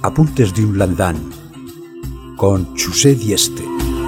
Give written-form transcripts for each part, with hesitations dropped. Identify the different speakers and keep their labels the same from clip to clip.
Speaker 1: Apuntes de un landán con Chusé Dieste.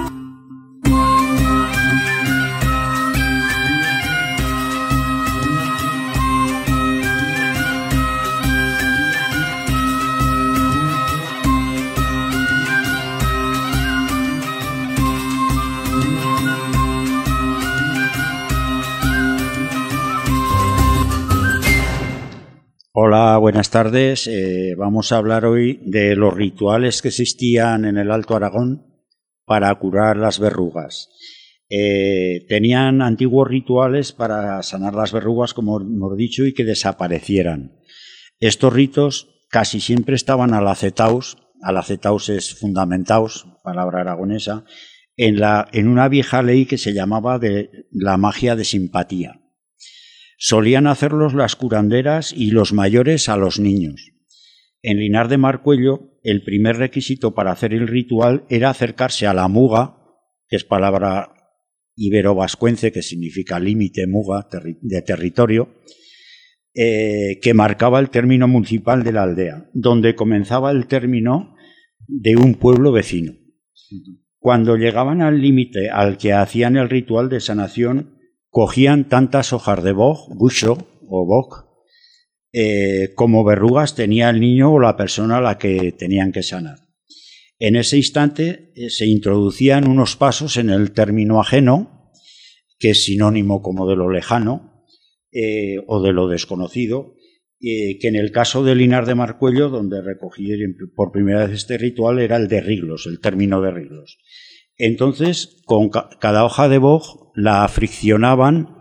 Speaker 2: Hola, buenas tardes. Vamos a hablar hoy de los rituales que existían en el Alto Aragón para curar las verrugas. Tenían antiguos rituales para sanar las verrugas, como hemos dicho, y que desaparecieran. Estos ritos casi siempre estaban alacetaos es fundamentaos, palabra aragonesa, en una vieja ley que se llamaba de la magia de simpatía. Solían hacerlos las curanderas y los mayores a los niños. En Linares de Marcuello, el primer requisito para hacer el ritual era acercarse a la muga, que es palabra ibero-vascuence que significa límite, muga, de territorio, que marcaba el término municipal de la aldea, donde comenzaba el término de un pueblo vecino. Cuando llegaban al límite al que hacían el ritual de sanación, cogían tantas hojas de boj, bucho o boj, como verrugas tenía el niño o la persona a la que tenían que sanar. En ese instante se introducían unos pasos en el término ajeno, que es sinónimo como de lo lejano o de lo desconocido, que en el caso de Linares de Marcuello, donde recogí por primera vez este ritual, era el de riglos, el término de riglos. Entonces, con cada hoja de boj la friccionaban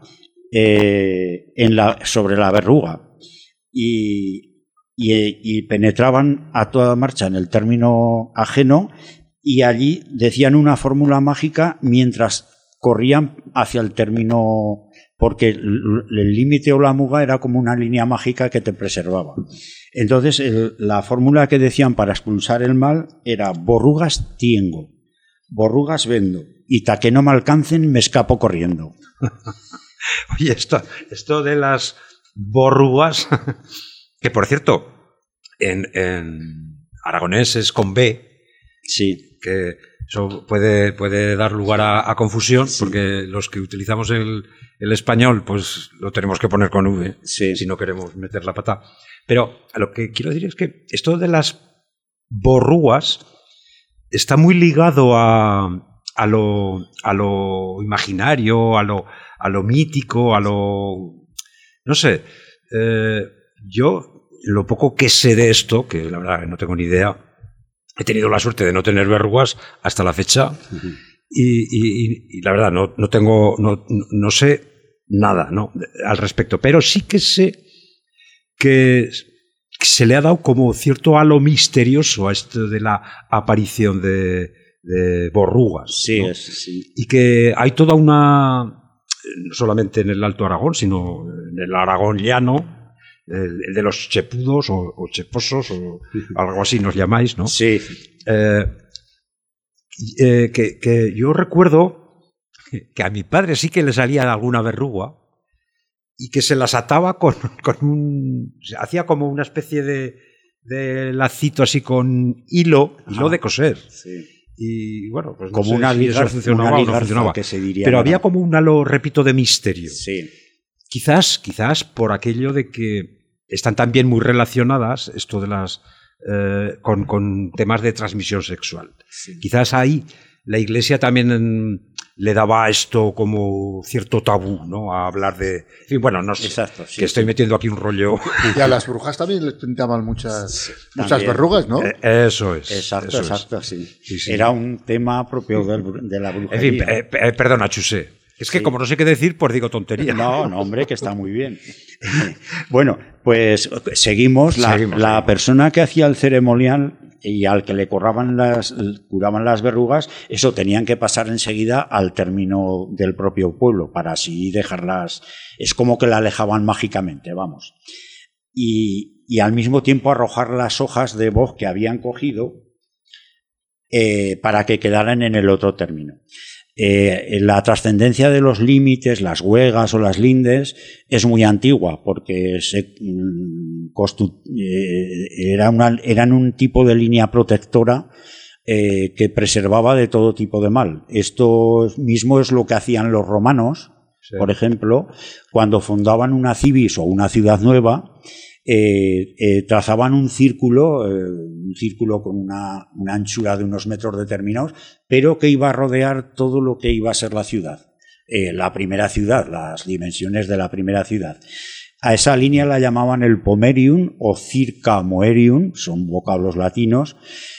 Speaker 2: sobre la verruga y penetraban a toda marcha en el término ajeno, y allí decían una fórmula mágica mientras corrían hacia el término, porque el límite o la muga era como una línea mágica que te preservaba. Entonces, la fórmula que decían para expulsar el mal era: borrugas tiengo, borrugas vendo, y ta que no me alcancen me escapo corriendo.
Speaker 3: Oye, esto de las borrugas, que por cierto, en aragonés es con B,
Speaker 2: sí,
Speaker 3: que eso puede dar lugar a confusión, sí, porque los que utilizamos el español, pues lo tenemos que poner con V, sí, si no queremos meter la pata. Pero lo que quiero decir es que esto de las borrugas está muy ligado a lo imaginario, a lo mítico, no sé. Yo, lo poco que sé de esto, que la verdad no tengo ni idea, he tenido la suerte de no tener verrugas hasta la fecha, y la verdad no sé nada, ¿no?, al respecto, pero sí que sé que se le ha dado como cierto halo misterioso a esto de la aparición de borrugas,
Speaker 2: sí,
Speaker 3: ¿no?
Speaker 2: Sí.
Speaker 3: Y que hay toda una, no solamente en el Alto Aragón, sino en el Aragón llano, el de los chepudos o cheposos o algo así nos llamáis, ¿no?
Speaker 2: Sí.
Speaker 3: Que yo recuerdo que a mi padre sí que le salía alguna verruga y que se las ataba hacía como una especie de lacito así con hilo de coser.
Speaker 2: Sí.
Speaker 3: Y bueno, pues
Speaker 2: como
Speaker 3: no sé
Speaker 2: una liga,
Speaker 3: si funcionaba o no funcionaba,
Speaker 2: que se diría.
Speaker 3: Pero había como un halo, repito, de misterio.
Speaker 2: Sí.
Speaker 3: Quizás por aquello de que están también muy relacionadas esto de las con temas de transmisión sexual. Sí. Quizás ahí la Iglesia también le daba a esto como cierto tabú, ¿no?, a hablar de... En fin, bueno, no sé.
Speaker 2: Exacto, sí,
Speaker 3: que estoy metiendo aquí un rollo.
Speaker 4: Y a las brujas también les pintaban muchas verrugas, ¿no?
Speaker 3: Eso es.
Speaker 2: Exacto, sí. Era un tema propio de la brujería.
Speaker 3: En fin, perdona, Chusé. Es que como no sé qué decir, pues digo tontería.
Speaker 2: No, hombre, que está muy bien. Bueno, pues seguimos. La persona que hacía el ceremonial y al que le curaban las verrugas, eso tenían que pasar enseguida al término del propio pueblo para así dejarlas. Es como que la alejaban mágicamente, vamos. Y al mismo tiempo arrojar las hojas de boj que habían cogido para que quedaran en el otro término. La trascendencia de los límites, las huegas o las lindes, es muy antigua porque eran un tipo de línea protectora que preservaba de todo tipo de mal. Esto mismo es lo que hacían los romanos, sí. Por ejemplo, cuando fundaban una civis o una ciudad nueva, trazaban un círculo con una anchura de unos metros determinados, pero que iba a rodear todo lo que iba a ser la ciudad. La primera ciudad, las dimensiones de la primera ciudad. A esa línea la llamaban el pomerium o circa moerium, son vocablos latinos,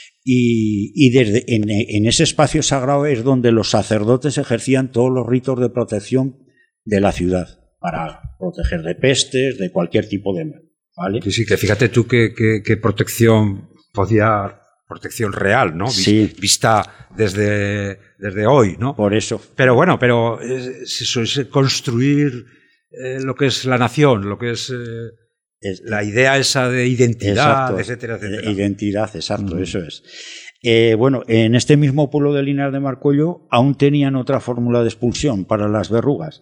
Speaker 2: y en ese espacio sagrado es donde los sacerdotes ejercían todos los ritos de protección de la ciudad, para proteger de pestes, de cualquier tipo de mal. ¿Vale?
Speaker 3: Sí, que fíjate tú qué protección protección real, ¿no?
Speaker 2: Sí.
Speaker 3: Vista desde hoy, ¿no?
Speaker 2: Por eso.
Speaker 3: Pero bueno, eso es construir lo que es la nación, lo que es la idea esa de identidad, exacto, etcétera.
Speaker 2: Identidad, exacto, eso es. Bueno, en este mismo pueblo de Linares de Marcollo aún tenían otra fórmula de expulsión para las verrugas.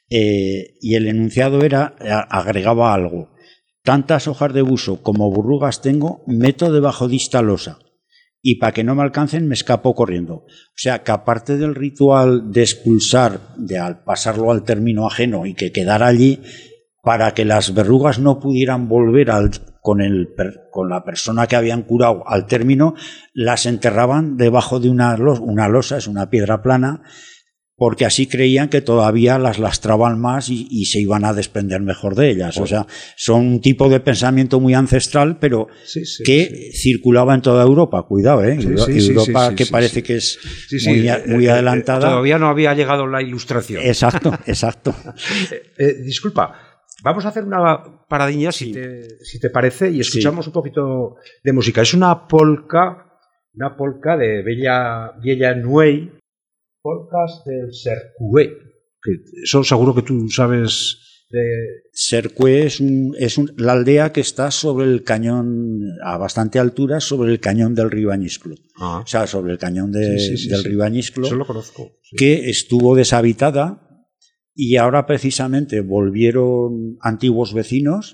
Speaker 2: Y el enunciado agregaba algo. Tantas hojas de buso como verrugas tengo, meto debajo de esta losa. Y para que no me alcancen me escapo corriendo. O sea, que aparte del ritual de expulsar, al pasarlo al término ajeno y que quedara allí, para que las verrugas no pudieran volver con la persona que habían curado al término, las enterraban debajo de una losa, es una piedra plana, porque así creían que todavía las lastraban más y se iban a desprender mejor de ellas. Bueno. O sea, son un tipo de pensamiento muy ancestral, pero que circulaba en toda Europa. Cuidado, ¿eh? Europa parece que es muy adelantada.
Speaker 3: Todavía no había llegado la Ilustración.
Speaker 2: Exacto.
Speaker 3: Disculpa, vamos a hacer una paradilla, si te parece, y escuchamos un poquito de música. Es una polka de Bella Nuey, polcas del Cercué, que eso seguro que tú sabes de...
Speaker 2: Cercué es la aldea que está sobre el cañón, a bastante altura, sobre el cañón del río Añisclo. O sea, sobre el cañón del río Añisclo.
Speaker 3: Eso lo conozco. Sí.
Speaker 2: Que estuvo deshabitada y ahora precisamente volvieron antiguos vecinos,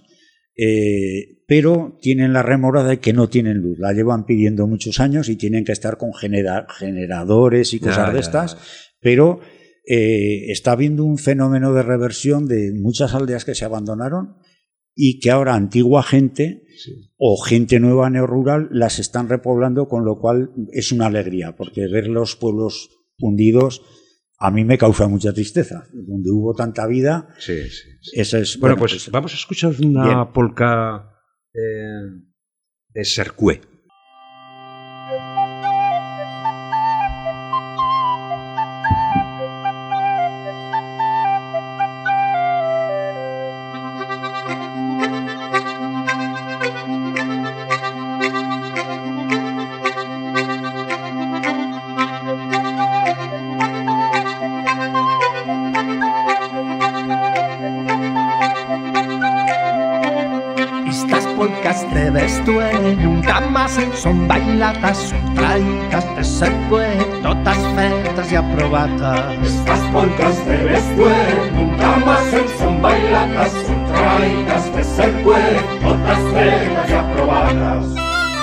Speaker 2: pero tienen la rémora de que no tienen luz. La llevan pidiendo muchos años y tienen que estar con generadores y cosas de estas, pero está habiendo un fenómeno de reversión de muchas aldeas que se abandonaron y que ahora antigua gente o gente nueva neorrural las están repoblando, con lo cual es una alegría, porque ver los pueblos hundidos a mí me causa mucha tristeza. Donde hubo tanta vida. Esa es,
Speaker 3: bueno, pues vamos a escuchar una polka de Cercué.
Speaker 5: De Vestué, nunca más son bailatas, son traicas de Cercué, totes fetes i aprovades.
Speaker 6: Estas polcas de Vestué, nunca más son bailatas, son traicas de Cercué, totes fetes i aprovades.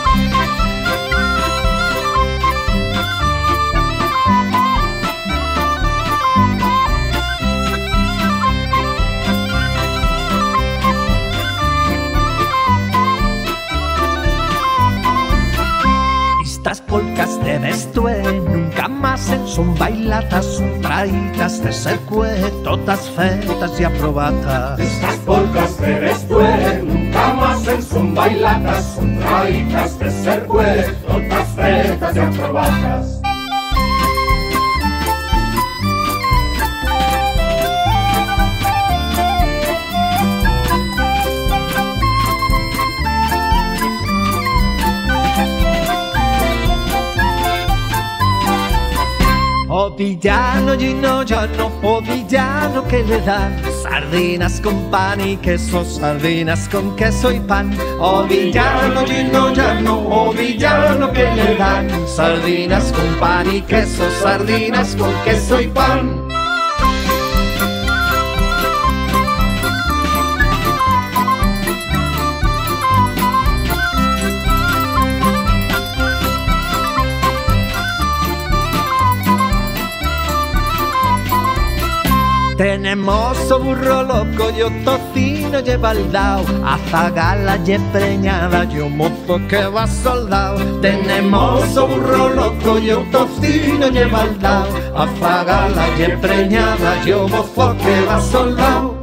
Speaker 5: Estas polcas de Vestué nunca más son bailatas, son traicas de Cercué, totes fetes i aprovades.
Speaker 6: Estas polcas de Vestué nunca más son bailatas, son traicas de Cercué, totes fetes i aprovades.
Speaker 5: villano, Gino Llano, oh villano que le dan sardinas con pan y queso, sardinas con queso y pan. Oh villano, Gino Llano, oh villano que le dan sardinas con pan y queso, sardinas con queso y pan. Tenemos burro loco, yo tocino lleva al dao, azagala y preñada, yo mozo que va soldado. Tenemos burro loco, yo tocino lleva al dao, azagala y preñada, yo mozo que va soldado.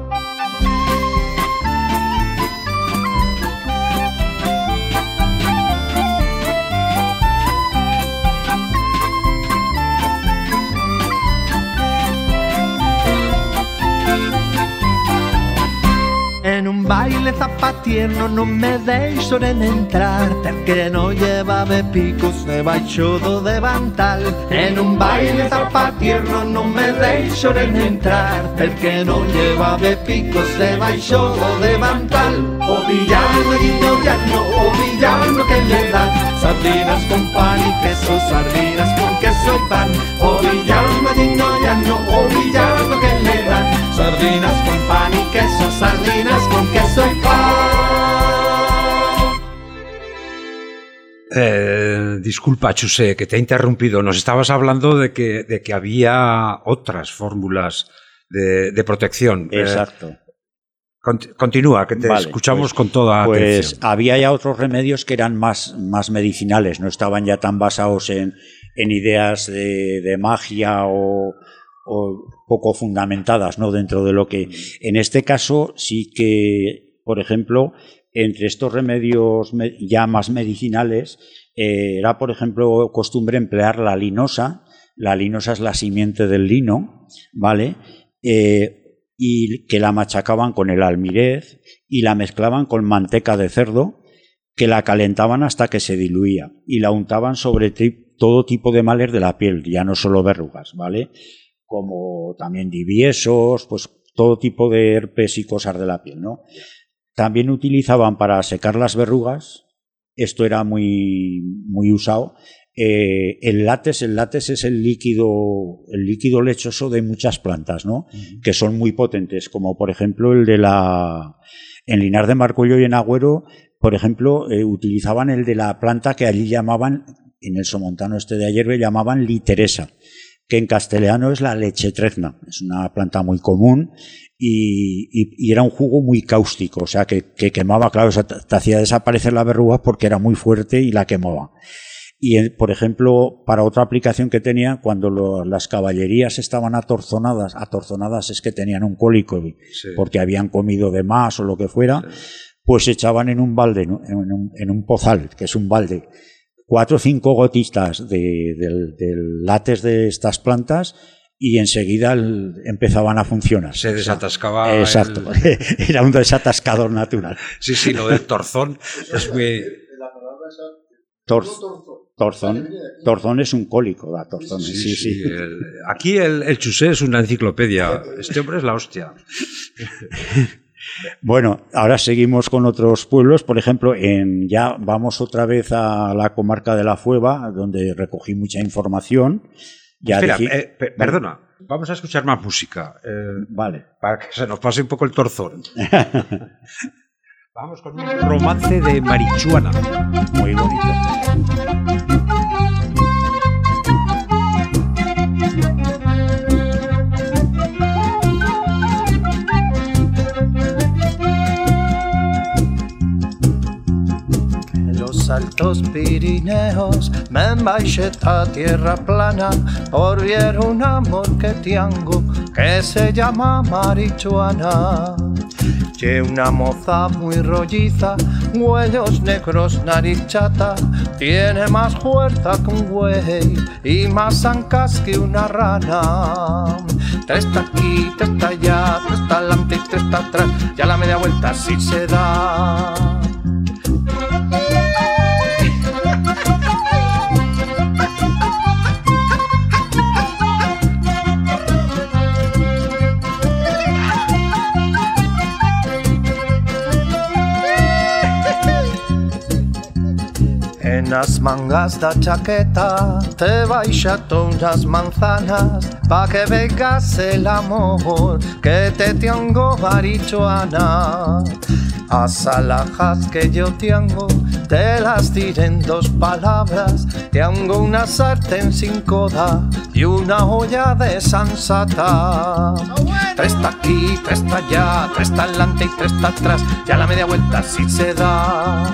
Speaker 5: Baile zapatierno non me deixo en entrar, perché non llevava picos e baixo de vantal. En un baile zapatierno non me deixo en entrar, perché non llevava picos e baixo de vantal. O villano, Gino Llano, o villano que le dan sardinas con pan y queso, sardinas con queso y pan. O villano, Gino Llano, o villano que le dan sardinas con pan y queso, sardinas con queso y pan.
Speaker 3: Disculpa, Chusé, que te he interrumpido. Nos estabas hablando de que había otras fórmulas de protección.
Speaker 2: Exacto.
Speaker 3: Continúa, que te escuchamos con toda atención.
Speaker 2: Pues había ya otros remedios que eran más medicinales, no estaban ya tan basados en ideas de magia o poco fundamentadas, ¿no? Dentro de lo que... En este caso sí que, por ejemplo, entre estos remedios ya más medicinales, era, por ejemplo, costumbre emplear la linosa. La linosa es la simiente del lino, ¿vale? Y que la machacaban con el almirez y la mezclaban con manteca de cerdo, que la calentaban hasta que se diluía y la untaban sobre todo tipo de males de la piel, ya no solo verrugas, ¿vale? Como también diviesos, pues todo tipo de herpes y cosas de la piel, ¿no? También utilizaban para secar las verrugas, esto era muy usado, el látex es el líquido lechoso de muchas plantas, ¿no? Que son muy potentes, como por ejemplo el de en Linares de Marcollo y en Agüero, por ejemplo, utilizaban el de la planta que allí llamaban, en el somontano de ayer le llamaban literesa, que en castellano es la lechetrezna, es una planta muy común y era un jugo muy cáustico, o sea que quemaba, claro, o sea, te hacía desaparecer la verruga porque era muy fuerte y la quemaba. Y, por ejemplo, para otra aplicación que tenía, cuando las caballerías estaban atorzonadas es que tenían un cólico, sí, porque habían comido de más o lo que fuera, sí, pues echaban en un balde, ¿no? en un pozal, que es un balde, 4 o 5 gotitas del látex de estas plantas y enseguida empezaban a funcionar.
Speaker 3: Se desatascaba.
Speaker 2: Exacto, era un desatascador natural.
Speaker 3: Sí, lo del torzón es muy...
Speaker 2: Torzón es un cólico, da torzón. Sí.
Speaker 3: Aquí el Chusé es una enciclopedia. Este hombre es la hostia.
Speaker 2: Bueno, ahora seguimos con otros pueblos. Por ejemplo, ya vamos otra vez a la comarca de La Fueva, donde recogí mucha información.
Speaker 3: Espera, perdona, vamos a escuchar más música.
Speaker 2: Vale.
Speaker 3: Para que se nos pase un poco el torzón. Vamos con un romance de Marichuana.
Speaker 2: Muy bonito.
Speaker 5: Los altos Pirineos me embaixé a tierra plana por ver un amor que tengo que se llama Marichuana. Che una moza muy rolliza, huellos negros, nariz chata, tiene más fuerza que un güey y más ancas que una rana. Tres está aquí, tres está allá, tres está adelante y tres está atrás, ya la media vuelta sí se da. unas mangas de chaqueta, te baixato unas manzanas, pa' que veas el amor que te tengo, Marichuana. As alhajas que yo tengo, te las diré en 2 palabras. Tengo una sartén sin coda y una olla de sansata. 3 está aquí, 3 está allá, 3 está adelante y 3 está atrás. Ya la media vuelta sí se da.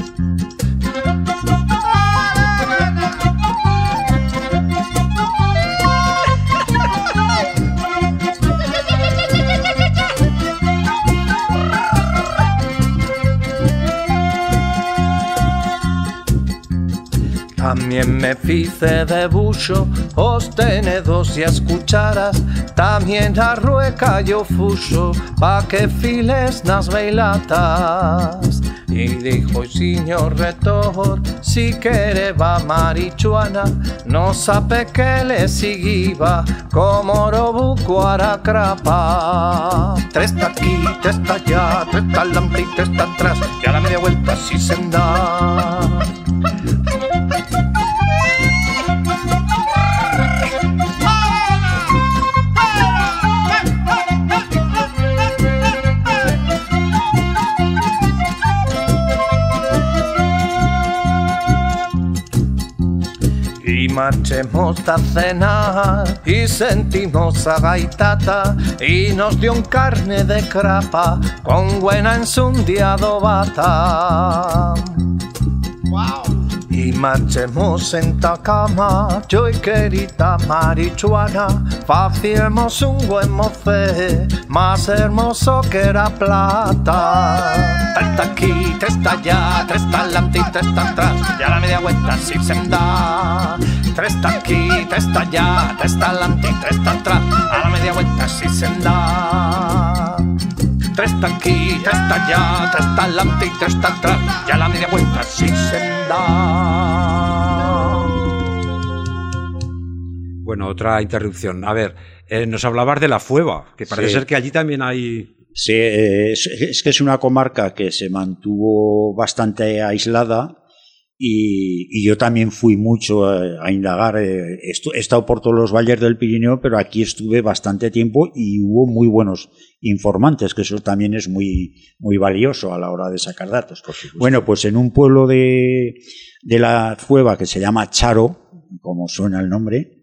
Speaker 5: También me fice de buxo, os tenedores y as cucharas. También a rueca yo fuxo, pa' que files nas veilatas. Y dijo el señor retor, si quereba Marichuana, no sabe que le siguiba como robuco a la crapa. 3 está aquí, 3 está allá, 3 está adelante y 3 está atrás. Y a la media vuelta sí se da. Y marchemos a cenar y sentimos a gaitata y nos dio un carne de crapa con buena ensundiado bata. Wow. Y marchemos en ta cama, yo y querida Marichuana, facíamos un buen mocé, más hermoso que la plata. 3 está aquí, 3 está allá, 3 está adelante y 3 está atrás, ya la media vuelta sí se da. 3 está aquí, 3 está allá, 3 está adelante y 3 está atrás, a la media vuelta sí se da. 3 está aquí, 3 está allá, 3 está adelante y 3 está atrás, ya la media vuelta sí se da.
Speaker 3: Bueno, otra interrupción. A ver, nos hablabas de la Fueva, que parece ser que allí también hay...
Speaker 2: Sí, es que es una comarca que se mantuvo bastante aislada y yo también fui mucho a indagar. He estado por todos los valles del Pirineo, pero aquí estuve bastante tiempo y hubo muy buenos informantes, que eso también es muy, muy valioso a la hora de sacar datos. Bueno, pues en un pueblo de la Fueva que se llama Charo, como suena el nombre,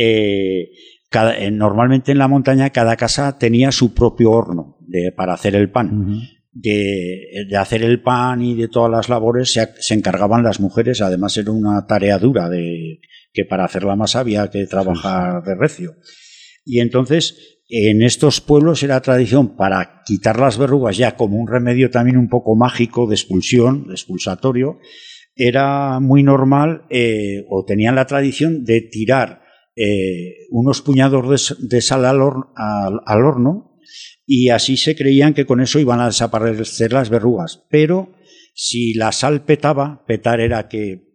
Speaker 2: normalmente en la montaña cada casa tenía su propio horno para hacer el pan. Uh-huh. De hacer el pan y de todas las labores se encargaban las mujeres. Además era una tarea dura, que para hacer la masa había que trabajar de recio. Y entonces en estos pueblos era tradición, para quitar las verrugas, ya como un remedio también un poco mágico de expulsión, de expulsatorio, era muy normal, o tenían la tradición de tirar unos puñados de sal al horno, y así se creían que con eso iban a desaparecer las verrugas. Pero si la sal petar era que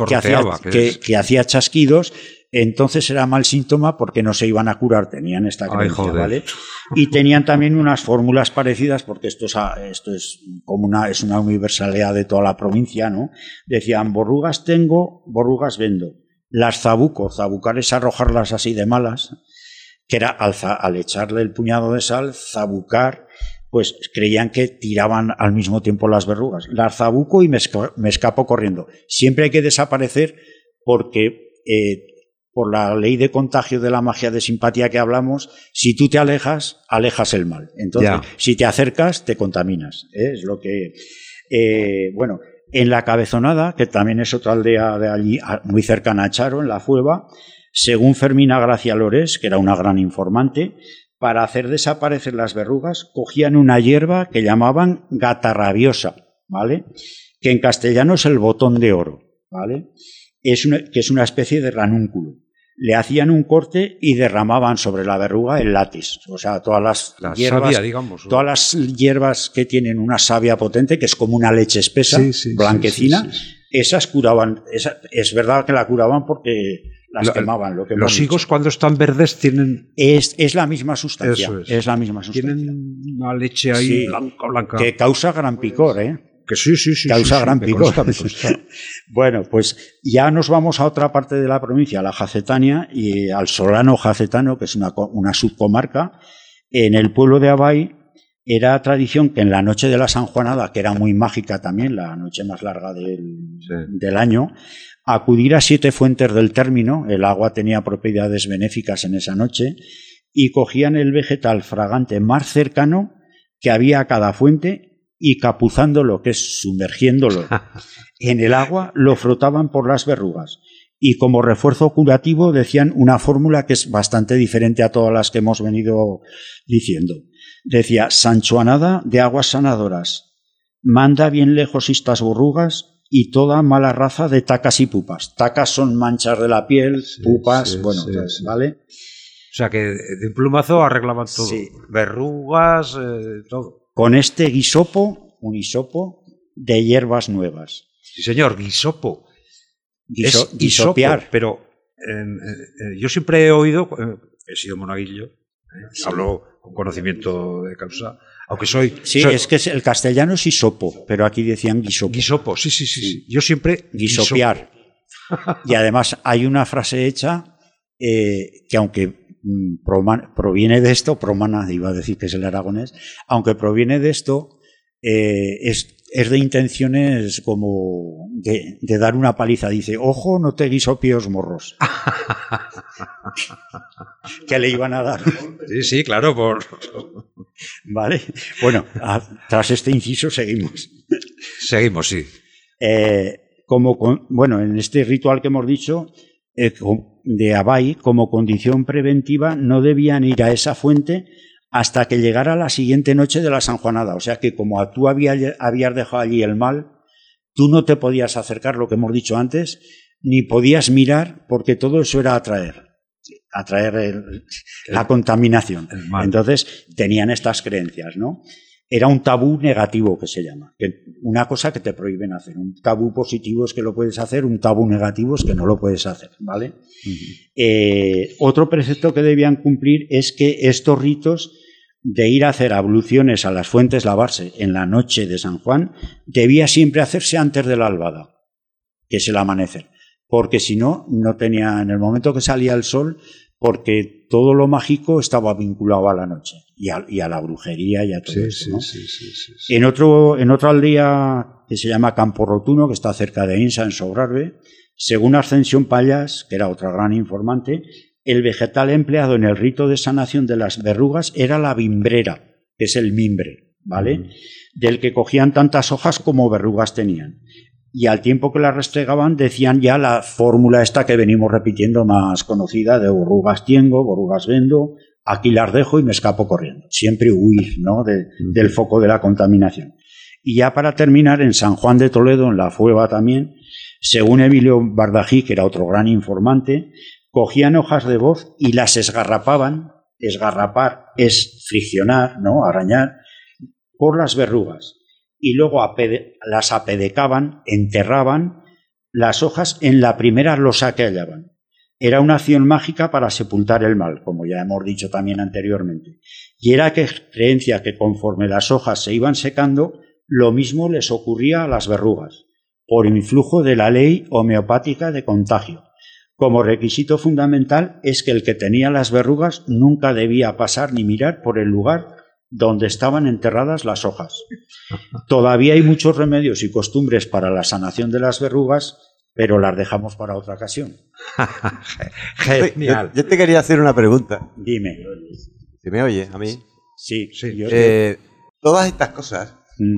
Speaker 2: hacía chasquidos, entonces era mal síntoma porque no se iban a curar, tenían esta creencia, ¿vale? Y tenían también unas fórmulas parecidas, porque esto es como es una universalidad de toda la provincia, ¿no? Decían, borrugas tengo, borrugas vendo. Las zabucar es arrojarlas así de malas, que era al echarle el puñado de sal, zabucar, pues creían que tiraban al mismo tiempo las verrugas. Las zabuco y me escapo corriendo. Siempre hay que desaparecer porque por la ley de contagio de la magia de simpatía que hablamos, si tú te alejas el mal. Entonces, si te acercas, te contaminas. Es lo que... bueno, en la Cabezonada, que también es otra aldea de allí, muy cercana a Charo, en la Fueva, según Fermina Gracia Lores, que era una gran informante, para hacer desaparecer las verrugas, cogían una hierba que llamaban gatarrabiosa, ¿vale? Que en castellano es el botón de oro, ¿vale? Que es una especie de ranúnculo. Le hacían un corte y derramaban sobre la verruga el látex. O sea, todas las hierbas, savia, digamos, todas las hierbas que tienen una savia potente, que es como una leche espesa, blanquecina, esas curaban. Es verdad que la curaban porque las quemaban.
Speaker 3: Los higos cuando están verdes tienen...
Speaker 2: Es la misma sustancia.
Speaker 3: Eso es.
Speaker 2: Es la misma sustancia.
Speaker 3: Tienen una leche ahí blanca.
Speaker 2: Que causa gran picor, ¿eh?
Speaker 3: Que sí.
Speaker 2: Causa gran
Speaker 3: me
Speaker 2: picor.
Speaker 3: consta, me consta.
Speaker 2: Bueno, pues ya nos vamos a otra parte de la provincia, a la Jacetania, y al Solano Jacetano, que es una subcomarca. En el pueblo de Abay era tradición que en la noche de la Sanjuanada, que era muy mágica también, la noche más larga del año, acudir a 7 fuentes del término. El agua tenía propiedades benéficas en esa noche, y cogían el vegetal fragante más cercano que había a cada fuente y, capuzándolo, que es sumergiéndolo en el agua, lo frotaban por las verrugas. Y como refuerzo curativo decían una fórmula que es bastante diferente a todas las que hemos venido diciendo. Decía: Sanchuanada de aguas sanadoras, manda bien lejos estas verrugas y toda mala raza de tacas y pupas. Tacas son manchas de la piel, pupas, ¿vale?
Speaker 3: O sea que de un plumazo arreglaban todo.
Speaker 2: Sí.
Speaker 3: Verrugas, todo.
Speaker 2: Con este un hisopo de hierbas nuevas.
Speaker 3: Sí, señor, guisopo.
Speaker 2: Guisopear.
Speaker 3: Pero yo siempre he oído, he sido monaguillo, hablo con conocimiento de causa, aunque soy...
Speaker 2: Es que el castellano es hisopo, pero aquí decían guisopo.
Speaker 3: Guisopo, sí. Yo siempre...
Speaker 2: Guisopear. Y además hay una frase hecha que, aunque proviene de esto, promana, iba a decir que es el aragonés, aunque proviene de esto, es de intenciones como de dar una paliza. Dice: ojo, no te guisopios morros. Que le iban a dar.
Speaker 3: Sí, claro,
Speaker 2: Vale. Bueno, tras este inciso seguimos.
Speaker 3: Seguimos, sí.
Speaker 2: En este ritual que hemos dicho, de Abay, como condición preventiva, no debían ir a esa fuente hasta que llegara la siguiente noche de la Sanjuanada. O sea que, como tú habías dejado allí el mal, tú no te podías acercar, lo que hemos dicho antes, ni podías mirar, porque todo eso era atraer la contaminación. Entonces tenían estas creencias, ¿no? Era un tabú negativo, que se llama, una cosa que te prohíben hacer. Un tabú positivo es que lo puedes hacer, un tabú negativo es que no lo puedes hacer, ¿vale? Otro precepto que debían cumplir es que estos ritos de ir a hacer abluciones a las fuentes, lavarse en la noche de San Juan, debía siempre hacerse antes de la albada, que es el amanecer, porque si no, no tenía, en el momento que salía el sol, porque todo lo mágico estaba vinculado a la noche y a la brujería y a todo eso, ¿no? Sí. En otra aldea que se llama Campo Rotuno, que está cerca de Insa, en Sobrarbe, según Ascensión Payas, que era otra gran informante, el vegetal empleado en el rito de sanación de las verrugas era la bimbrera, que es el mimbre, ¿vale? Del que cogían tantas hojas como verrugas tenían. Y al tiempo que las restregaban decían ya la fórmula esta que venimos repitiendo, más conocida, de verrugas tengo, verrugas vendo, aquí las dejo y me escapo corriendo. Siempre huir, ¿no?, del foco de la contaminación. Y ya para terminar, en San Juan de Toledo, en la Fueva también, según Emilio Bardají, que era otro gran informante, cogían hojas de boz y las esgarrapaban. Esgarrapar es friccionar, ¿no?, arañar, por las verrugas. Y luego las apedecaban, enterraban las hojas en la primera losa que hallaban. Era una acción mágica para sepultar el mal, como ya hemos dicho también anteriormente. Y era creencia que conforme las hojas se iban secando, lo mismo les ocurría a las verrugas, por influjo de la ley homeopática de contagio. Como requisito fundamental es que el que tenía las verrugas nunca debía pasar ni mirar por el lugar donde estaban enterradas las hojas. Todavía hay muchos remedios y costumbres para la sanación de las verrugas, pero las dejamos para otra ocasión.
Speaker 3: Genial.
Speaker 7: Yo te quería hacer una pregunta.
Speaker 2: Dime.
Speaker 7: ¿Se me oye a mí?
Speaker 2: Sí.
Speaker 7: Todas estas cosas,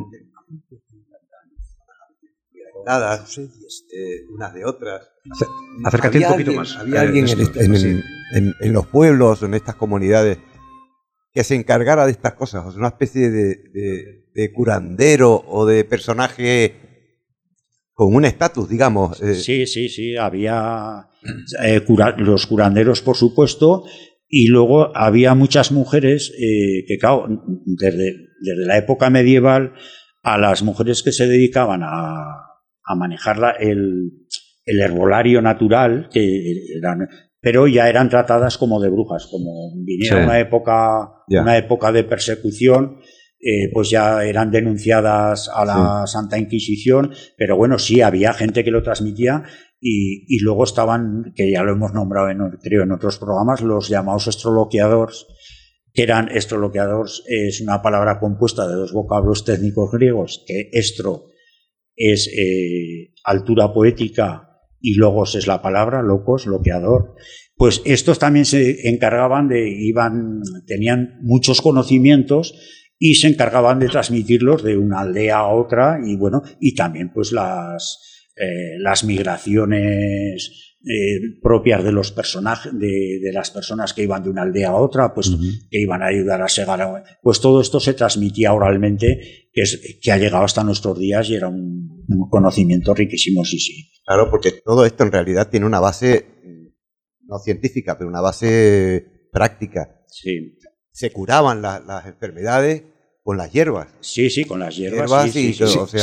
Speaker 7: dadas unas de otras.
Speaker 3: Acércate un poquito más.
Speaker 7: ¿Había alguien en los pueblos, en estas comunidades, que se encargara de estas cosas? O sea, una especie de curandero o de personaje con un estatus, digamos.
Speaker 2: Sí. Había los curanderos, por supuesto, y luego había muchas mujeres que, claro, desde la época medieval, a las mujeres que se dedicaban a manejar el herbolario natural, pero ya eran tratadas como de brujas, como viniera una época de persecución, pues ya eran denunciadas a la Santa Inquisición, pero bueno, sí, había gente que lo transmitía y luego estaban, que ya lo hemos nombrado creo en otros programas, los llamados estroloqueadores, que eran estroloqueadores, es una palabra compuesta de dos vocablos técnicos griegos, que estro es altura poética y logos es la palabra, locos, loqueador. Pues estos también se encargaban tenían muchos conocimientos y se encargaban de transmitirlos de una aldea a otra y bueno, y también pues las migraciones propias de los personajes, de las personas que iban de una aldea a otra, pues que iban a ayudar a segar, pues todo esto se transmitía oralmente, que ha llegado hasta nuestros días y era un conocimiento riquísimo, sí.
Speaker 7: Claro, porque todo esto en realidad tiene una base no científica, pero una base práctica.
Speaker 2: Sí.
Speaker 7: Se curaban las enfermedades con las hierbas.
Speaker 2: Sí, con las hierbas.
Speaker 3: Si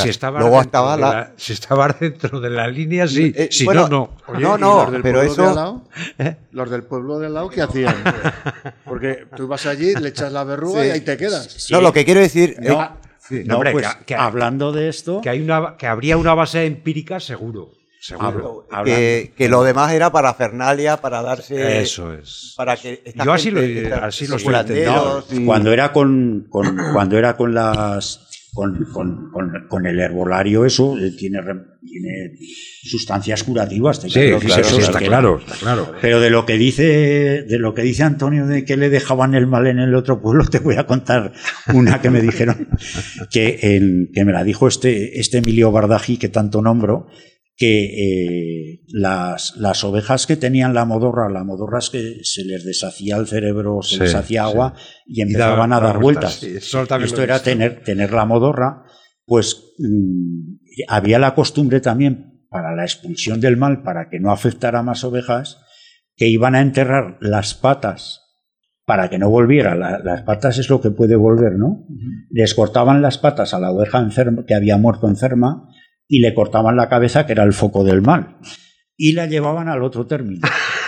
Speaker 3: estabas dentro de la línea, sí. Si
Speaker 7: bueno,
Speaker 3: no.
Speaker 4: Oye,
Speaker 7: no, pero eso...
Speaker 4: Los del pueblo de al lado, ¿qué hacían? Porque tú vas allí, le echas la verruga y ahí te quedas.
Speaker 2: Sí.
Speaker 7: No, lo que quiero decir...
Speaker 2: No, hombre, pues, hablando de esto...
Speaker 3: Que habría una base empírica seguro.
Speaker 7: Que lo demás era para Fernalia, para darse...
Speaker 3: Eso es.
Speaker 7: Para que
Speaker 3: yo así lo estoy entendiendo.
Speaker 2: Cuando era con el herbolario, eso tiene sustancias curativas.
Speaker 3: Está claro.
Speaker 2: Pero de lo que dice Antonio de que le dejaban el mal en el otro pueblo, te voy a contar una que me dijeron que me la dijo este Emilio Bardají, que tanto nombro, que las ovejas que tenían la modorra es que se les deshacía el cerebro, se les hacía agua y empezaban a dar vueltas.
Speaker 3: Sí,
Speaker 2: esto era tener la modorra, pues había la costumbre también para la expulsión del mal, para que no afectara más ovejas, que iban a enterrar las patas para que no volviera. Las patas es lo que puede volver, ¿no? Les cortaban las patas a la oveja enferma, que había muerto enferma, y le cortaban la cabeza, que era el foco del mal, y la llevaban al otro término.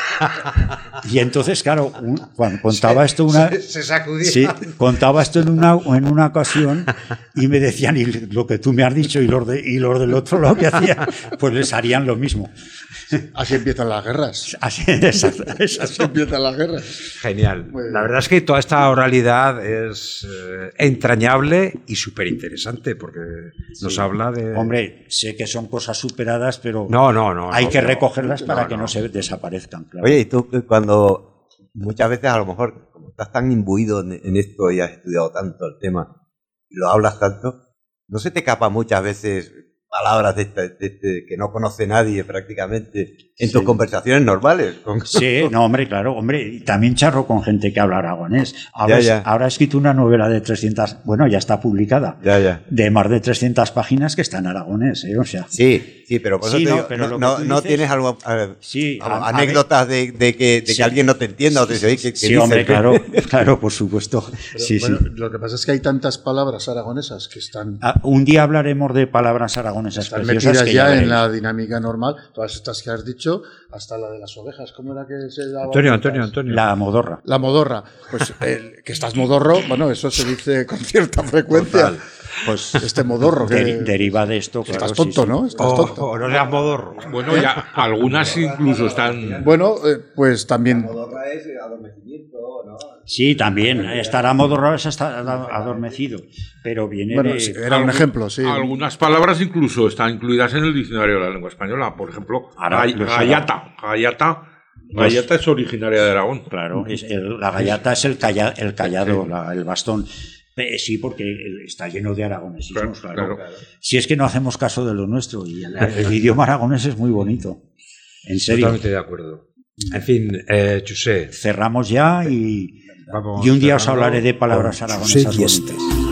Speaker 2: Y entonces, claro, cuando contaba esto
Speaker 3: se sacudía.
Speaker 2: Sí, contaba esto en una ocasión y me decían, y lo que tú me has dicho y los del otro lado que hacían, pues les harían lo mismo.
Speaker 4: Así empiezan las guerras.
Speaker 2: Así
Speaker 4: empiezan las guerras.
Speaker 3: Genial. La verdad es que toda esta oralidad es entrañable y súper interesante porque nos habla de...
Speaker 2: Hombre, sé que son cosas superadas, pero hay que recogerlas para que no se desaparezcan. Claro.
Speaker 7: Oye, y tú cuando muchas veces a lo mejor, como estás tan imbuido en esto y has estudiado tanto el tema, y lo hablas tanto, ¿no se te escapa muchas veces palabras de que no conoce nadie prácticamente en tus conversaciones normales?
Speaker 2: Sí, no, hombre, claro, hombre, y también charro con gente que habla aragonés. Ahora he escrito una novela de 300, bueno, ya está publicada, de más de 300 páginas que está en aragonés, o sea.
Speaker 7: Sí, pero por eso te digo, no tienes algo, anécdotas de que alguien no te entienda o te dice, ¿qué
Speaker 2: sí, hombre, claro, por supuesto.
Speaker 4: Pero, lo que pasa es que hay tantas palabras aragonesas que están...
Speaker 2: Un día hablaremos de palabras aragonesas
Speaker 4: están metidas ya en la dinámica normal, todas estas que has dicho, hasta la de las ovejas. ¿Cómo era que se daba?
Speaker 3: Antonio.
Speaker 2: La modorra.
Speaker 4: La modorra. Pues que estás modorro, bueno, eso se dice con cierta frecuencia.
Speaker 2: Total. Pues
Speaker 4: este modorro que
Speaker 2: deriva de esto.
Speaker 4: Estás tonto, ¿no? Estás tonto.
Speaker 3: O no seas modorro.
Speaker 8: Bueno, ya algunas incluso están...
Speaker 4: Bueno, pues también...
Speaker 7: Modorra es adormecimiento, ¿no?
Speaker 2: Sí, también. Estar amodorrado es estar adormecido. Pero viene
Speaker 4: era un ejemplo, sí.
Speaker 8: Algunas palabras incluso están incluidas en el diccionario de la lengua española. Por ejemplo, gallata. Gallata es originaria de Aragón.
Speaker 2: Claro, la gallata es el callado, el bastón. Sí, porque está lleno de aragonesismos, claro. Si es que no hacemos caso de lo nuestro, y el idioma aragonés es muy bonito. En serio.
Speaker 3: Totalmente de acuerdo. En fin, Chusé.
Speaker 2: Cerramos ya y un día os hablaré de palabras aragonesas bonitas.